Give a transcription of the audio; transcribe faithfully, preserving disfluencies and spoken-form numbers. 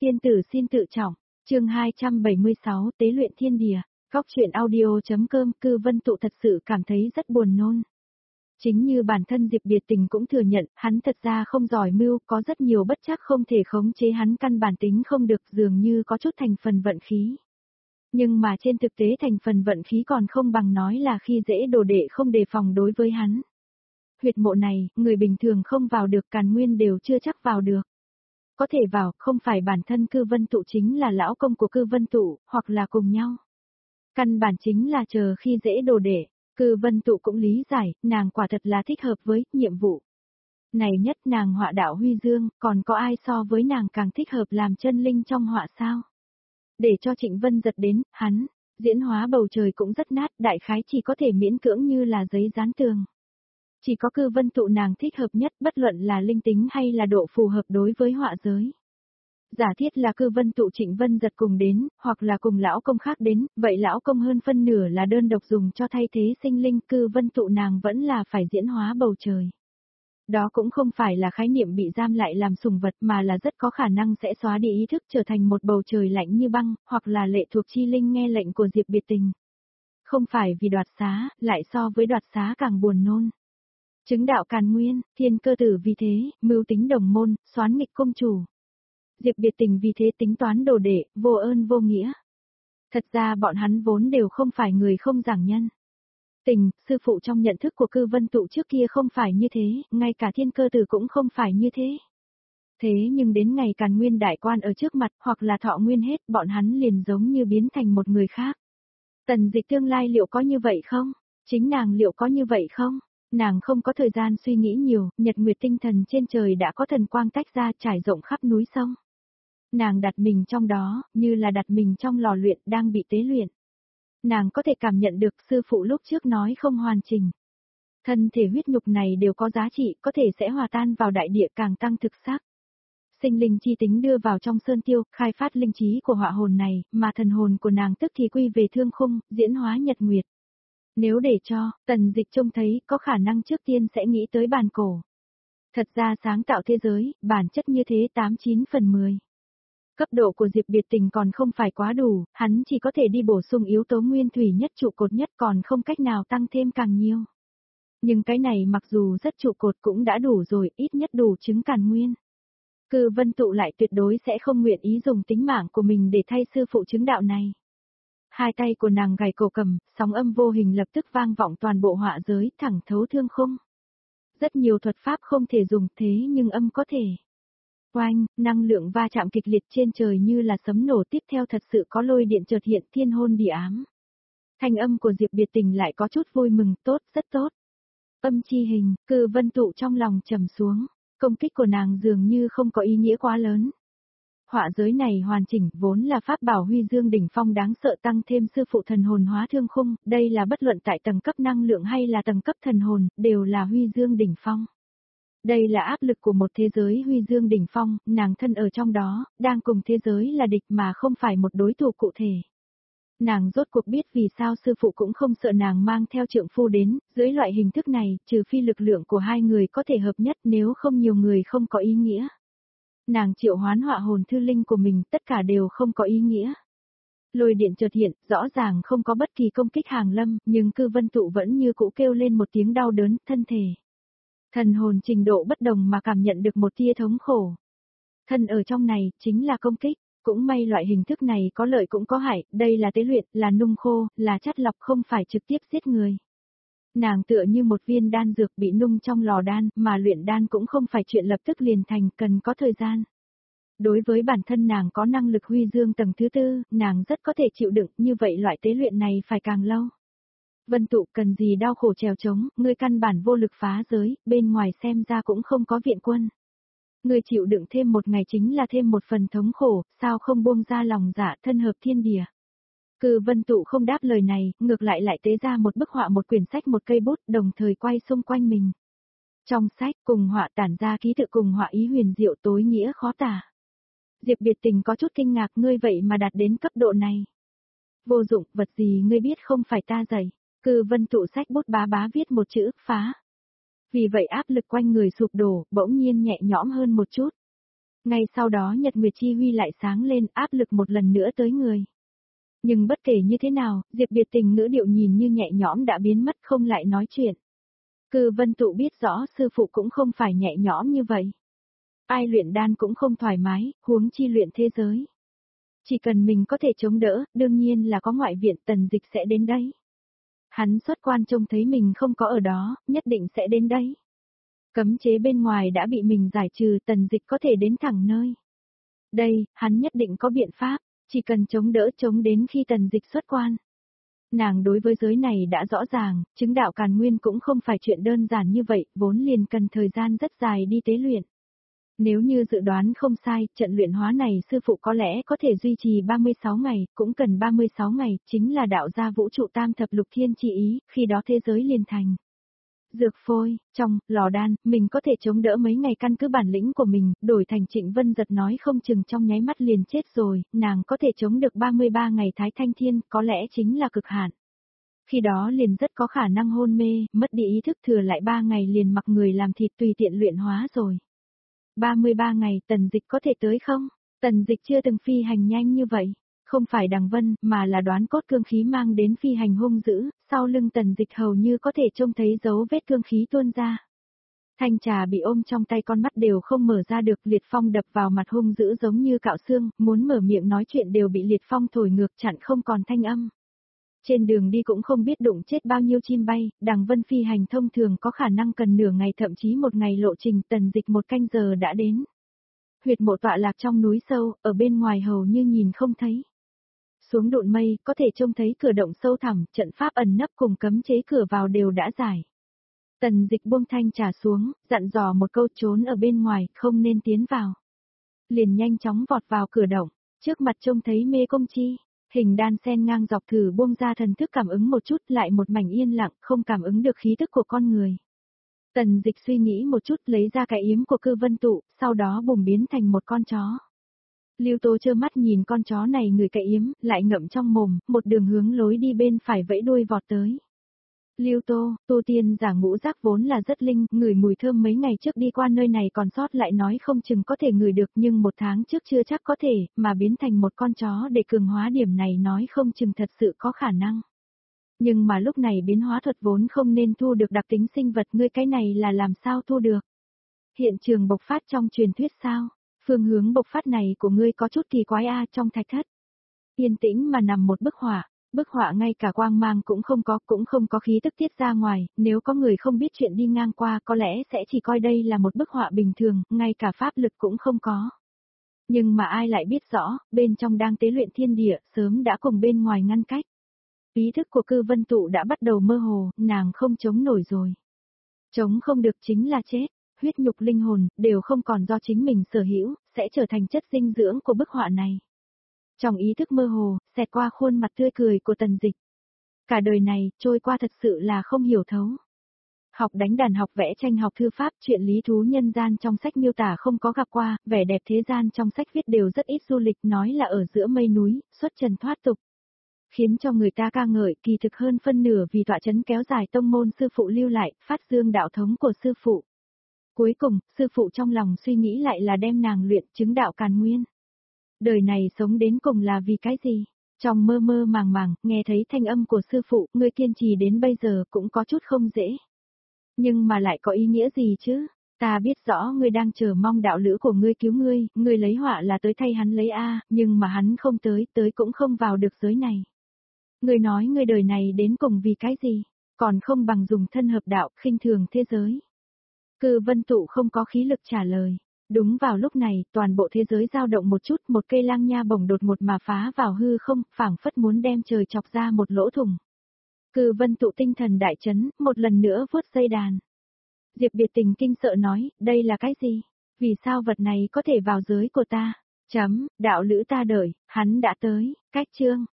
Tiên tử xin tự trọng, chương hai trăm bảy mươi sáu tế luyện thiên địa, góc truyện audio.com. Cư Vân Tụ thật sự cảm thấy rất buồn nôn. Chính như bản thân Diệp Biệt Tình cũng thừa nhận, hắn thật ra không giỏi mưu, có rất nhiều bất trắc không thể khống chế hắn, căn bản tính không được, dường như có chút thành phần vận khí. Nhưng mà trên thực tế thành phần vận khí còn không bằng nói là khi dễ đồ đệ không đề phòng đối với hắn. Huyệt mộ này, người bình thường không vào được, Càn Nguyên đều chưa chắc vào được. Có thể vào, không phải bản thân Cư Vân Tụ chính là lão công của Cư Vân Tụ, hoặc là cùng nhau. Căn bản chính là chờ khi dễ đồ đệ. Cư Vân Tụ cũng lý giải, nàng quả thật là thích hợp với nhiệm vụ. Này nhất nàng họa đạo huy dương, còn có ai so với nàng càng thích hợp làm chân linh trong họa sao? Để cho Trịnh Vân giật đến, hắn, diễn hóa bầu trời cũng rất nát, đại khái chỉ có thể miễn cưỡng như là giấy dán tường. Chỉ có Cư Vân Tụ nàng thích hợp nhất, bất luận là linh tính hay là độ phù hợp đối với họa giới. Giả thiết là Cư Vân Tụ Trịnh Vân giật cùng đến, hoặc là cùng lão công khác đến, vậy lão công hơn phân nửa là đơn độc dùng cho thay thế sinh linh, Cư Vân Tụ nàng vẫn là phải diễn hóa bầu trời. Đó cũng không phải là khái niệm bị giam lại làm sùng vật, mà là rất có khả năng sẽ xóa đi ý thức, trở thành một bầu trời lạnh như băng, hoặc là lệ thuộc chi linh nghe lệnh của Diệp Biệt Tình. Không phải vì đoạt xá, lại so với đoạt xá càng buồn nôn. Chứng đạo Càn Nguyên, thiên cơ tử vì thế, mưu tính đồng môn, xoán nghịch công chủ. Diệp Biệt Tình vì thế tính toán đồ đệ, vô ơn vô nghĩa. Thật ra bọn hắn vốn đều không phải người không giảng nhân. Tình, sư phụ trong nhận thức của Cư Vân Tụ trước kia không phải như thế, ngay cả thiên cơ tử cũng không phải như thế. Thế nhưng đến ngày Càn Nguyên đại quan ở trước mặt, hoặc là thọ nguyên hết, bọn hắn liền giống như biến thành một người khác. Tần Dịch tương lai liệu có như vậy không? Chính nàng liệu có như vậy không? Nàng không có thời gian suy nghĩ nhiều, nhật nguyệt tinh thần trên trời đã có thần quang tách ra, trải rộng khắp núi sông. Nàng đặt mình trong đó, như là đặt mình trong lò luyện đang bị tế luyện. Nàng có thể cảm nhận được sư phụ lúc trước nói không hoàn chỉnh. Thân thể huyết nhục này đều có giá trị, có thể sẽ hòa tan vào đại địa, càng tăng thực xác. Sinh linh chi tính đưa vào trong sơn tiêu, khai phát linh trí của họa hồn này, mà thần hồn của nàng tức thì quy về thương khung, diễn hóa nhật nguyệt. Nếu để cho, Tần Dịch trông thấy, có khả năng trước tiên sẽ nghĩ tới bàn cổ. Thật ra sáng tạo thế giới, bản chất như thế tám chín phần mười. Cấp độ của Diệp Biệt Tình còn không phải quá đủ, hắn chỉ có thể đi bổ sung yếu tố nguyên thủy nhất, trụ cột nhất, còn không cách nào tăng thêm càng nhiều. Nhưng cái này mặc dù rất trụ cột cũng đã đủ rồi, ít nhất đủ chứng Càn Nguyên. Cư Vân Tụ lại tuyệt đối sẽ không nguyện ý dùng tính mạng của mình để thay sư phụ chứng đạo này. Hai tay của nàng gảy cổ cầm, sóng âm vô hình lập tức vang vọng toàn bộ họa giới, thẳng thấu thương khung. Rất nhiều thuật pháp không thể dùng, thế nhưng âm có thể. Oanh, năng lượng va chạm kịch liệt trên trời như là sấm nổ, tiếp theo thật sự có lôi điện chợt hiện, thiên hôn địa ám. Thanh âm của Diệp Biệt Tình lại có chút vui mừng, tốt, rất tốt. Âm chi hình, Cư Vân Tụ trong lòng trầm xuống, công kích của nàng dường như không có ý nghĩa quá lớn. Họa giới này hoàn chỉnh, vốn là pháp bảo huy dương đỉnh phong đáng sợ, tăng thêm sư phụ thần hồn hóa thương khung, đây là bất luận tại tầng cấp năng lượng hay là tầng cấp thần hồn, đều là huy dương đỉnh phong. Đây là áp lực của một thế giới huy dương đỉnh phong, nàng thân ở trong đó, đang cùng thế giới là địch mà không phải một đối thủ cụ thể. Nàng rốt cuộc biết vì sao sư phụ cũng không sợ nàng mang theo trượng phu đến, dưới loại hình thức này, trừ phi lực lượng của hai người có thể hợp nhất, nếu không nhiều người không có ý nghĩa. Nàng triệu hoán họa hồn thư linh của mình, tất cả đều không có ý nghĩa. Lôi điện chợt hiện, rõ ràng không có bất kỳ công kích hàng lâm, nhưng Cư Vân Tụ vẫn như cũ kêu lên một tiếng đau đớn, thân thể. Thần hồn trình độ bất đồng mà cảm nhận được một tia thống khổ. Thân ở trong này, chính là công kích, cũng may loại hình thức này có lợi cũng có hại, đây là tế luyện, là nung khô, là chắt lọc, không phải trực tiếp giết người. Nàng tựa như một viên đan dược bị nung trong lò đan, mà luyện đan cũng không phải chuyện lập tức liền thành, cần có thời gian. Đối với bản thân nàng có năng lực huy dương tầng thứ tư, nàng rất có thể chịu đựng, như vậy loại tế luyện này phải càng lâu. Vân Tụ, cần gì đau khổ trèo trống, ngươi căn bản vô lực phá giới, bên ngoài xem ra cũng không có viện quân. Ngươi chịu đựng thêm một ngày chính là thêm một phần thống khổ, sao không buông ra lòng dạ, thân hợp thiên địa. Cư Vân Tụ không đáp lời này, ngược lại lại tế ra một bức họa, một quyển sách, một cây bút, đồng thời quay xung quanh mình. Trong sách, cùng họa tản ra ký tự, cùng họa ý huyền diệu, tối nghĩa khó tả. Diệp Biệt Tình có chút kinh ngạc, ngươi vậy mà đạt đến cấp độ này. Vô dụng, vật gì ngươi biết không phải ta dạy. Cư Vân Tụ sách bút bá bá viết một chữ, phá. Vì vậy áp lực quanh người sụp đổ, bỗng nhiên nhẹ nhõm hơn một chút. Ngay sau đó Nhật Nguyệt Chi Huy lại sáng lên, áp lực một lần nữa tới người. Nhưng bất kể như thế nào, Diệp Biệt Tình ngữ điệu nhìn như nhẹ nhõm đã biến mất, không lại nói chuyện. Cư Vân Tụ biết rõ sư phụ cũng không phải nhẹ nhõm như vậy. Ai luyện đan cũng không thoải mái, huống chi luyện thế giới. Chỉ cần mình có thể chống đỡ, đương nhiên là có ngoại viện Tần Dịch sẽ đến đấy. Hắn xuất quan trông thấy mình không có ở đó, nhất định sẽ đến đấy. Cấm chế bên ngoài đã bị mình giải trừ, Tần Dịch có thể đến thẳng nơi. Đây, hắn nhất định có biện pháp, chỉ cần chống đỡ chống đến khi Tần Dịch xuất quan. Nàng đối với giới này đã rõ ràng, chứng đạo càn nguyên cũng không phải chuyện đơn giản như vậy, vốn liền cần thời gian rất dài đi tế luyện. Nếu như dự đoán không sai, trận luyện hóa này sư phụ có lẽ có thể duy trì ba mươi sáu ngày, cũng cần ba mươi sáu ngày, chính là đạo gia vũ trụ tam thập lục thiên chi ý, khi đó thế giới liền thành. Dược phôi, trong, lò đan, mình có thể chống đỡ mấy ngày căn cứ bản lĩnh của mình, đổi thành Trịnh Vân Giật nói không chừng trong nháy mắt liền chết rồi, nàng có thể chống được ba mươi ba ngày Thái Thanh Thiên, có lẽ chính là cực hạn. Khi đó liền rất có khả năng hôn mê, mất đi ý thức thừa lại ba ngày liền mặc người làm thịt tùy tiện luyện hóa rồi. ba mươi ba ngày Tần Dịch có thể tới không? Tần Dịch chưa từng phi hành nhanh như vậy. Không phải Đằng Vân, mà là đoán cốt cương khí mang đến phi hành hung dữ, sau lưng Tần Dịch hầu như có thể trông thấy dấu vết cương khí tuôn ra. Thanh trà bị ôm trong tay, con mắt đều không mở ra được, liệt phong đập vào mặt hung dữ giống như cạo xương, muốn mở miệng nói chuyện đều bị liệt phong thổi ngược chặn không còn thanh âm. Trên đường đi cũng không biết đụng chết bao nhiêu chim bay, Đằng Vân phi hành thông thường có khả năng cần nửa ngày thậm chí một ngày lộ trình, Tần Dịch một canh giờ đã đến. Huyệt mộ tọa lạc trong núi sâu, ở bên ngoài hầu như nhìn không thấy. Xuống độn mây, có thể trông thấy cửa động sâu thẳm, trận pháp ẩn nấp cùng cấm chế cửa vào đều đã giải. Tần Dịch buông thanh trà xuống, dặn dò một câu trốn ở bên ngoài, không nên tiến vào. Liền nhanh chóng vọt vào cửa động, trước mặt trông thấy mê công chi, hình đan sen ngang dọc, thử buông ra thần thức cảm ứng một chút, lại một mảnh yên lặng, không cảm ứng được khí tức của con người. Tần Dịch suy nghĩ một chút, lấy ra cái yếm của Cư Vân Tụ, sau đó bùng biến thành một con chó. Lưu Tô trơ mắt nhìn con chó này người cái yếm, lại ngậm trong mồm, một đường hướng lối đi bên phải vẫy đuôi vọt tới. Lưu Tô, tu tiên giả ngũ giác vốn là rất linh, ngửi mùi thơm mấy ngày trước đi qua nơi này còn sót lại nói không chừng có thể ngửi được, nhưng một tháng trước chưa chắc có thể, mà biến thành một con chó để cường hóa điểm này nói không chừng thật sự có khả năng. Nhưng mà lúc này biến hóa thuật vốn không nên thu được đặc tính sinh vật, ngươi cái này là làm sao thu được? Hiện trường bộc phát trong truyền thuyết sao? Phương hướng bộc phát này của ngươi có chút kỳ quái a. Trong thạch thất. Yên tĩnh mà nằm một bức họa, bức họa ngay cả quang mang cũng không có, cũng không có khí tức tiết ra ngoài, nếu có người không biết chuyện đi ngang qua có lẽ sẽ chỉ coi đây là một bức họa bình thường, ngay cả pháp lực cũng không có. Nhưng mà ai lại biết rõ, bên trong đang tế luyện thiên địa, sớm đã cùng bên ngoài ngăn cách. Ý thức của Cư Vân Tụ đã bắt đầu mơ hồ, nàng không chống nổi rồi. Chống không được chính là chết. Huyết nhục linh hồn, đều không còn do chính mình sở hữu, sẽ trở thành chất dinh dưỡng của bức họa này. Trong ý thức mơ hồ, xẹt qua khuôn mặt tươi cười của Tần Dịch. Cả đời này, trôi qua thật sự là không hiểu thấu. Học đánh đàn, học vẽ tranh, học thư pháp, chuyện lý thú nhân gian trong sách miêu tả không có gặp qua, vẻ đẹp thế gian trong sách viết đều rất ít, du lịch nói là ở giữa mây núi, xuất trần thoát tục. Khiến cho người ta ca ngợi, kỳ thực hơn phân nửa vì tọa chấn kéo dài tông môn sư phụ lưu lại, phát dương đạo thống của sư phụ. Cuối cùng, sư phụ trong lòng suy nghĩ lại là đem nàng luyện chứng đạo càn nguyên. Đời này sống đến cùng là vì cái gì? Trong mơ mơ màng màng, nghe thấy thanh âm của sư phụ, ngươi kiên trì đến bây giờ cũng có chút không dễ. Nhưng mà lại có ý nghĩa gì chứ? Ta biết rõ ngươi đang chờ mong đạo lữ của ngươi cứu ngươi, ngươi lấy họa là tới thay hắn lấy A, nhưng mà hắn không tới, tới cũng không vào được giới này. Ngươi nói ngươi đời này đến cùng vì cái gì? Còn không bằng dùng thân hợp đạo, khinh thường thế giới. Cư Vân Tụ không có khí lực trả lời. Đúng vào lúc này, toàn bộ thế giới dao động một chút, một cây lang nha bổng đột ngột mà phá vào hư không, phảng phất muốn đem trời chọc ra một lỗ thủng. Cư Vân Tụ tinh thần đại chấn, một lần nữa vuốt dây đàn. Diệp Biệt Tình kinh sợ nói, đây là cái gì? Vì sao vật này có thể vào giới của ta? Chấm, đạo lữ ta đợi, hắn đã tới, cách chương.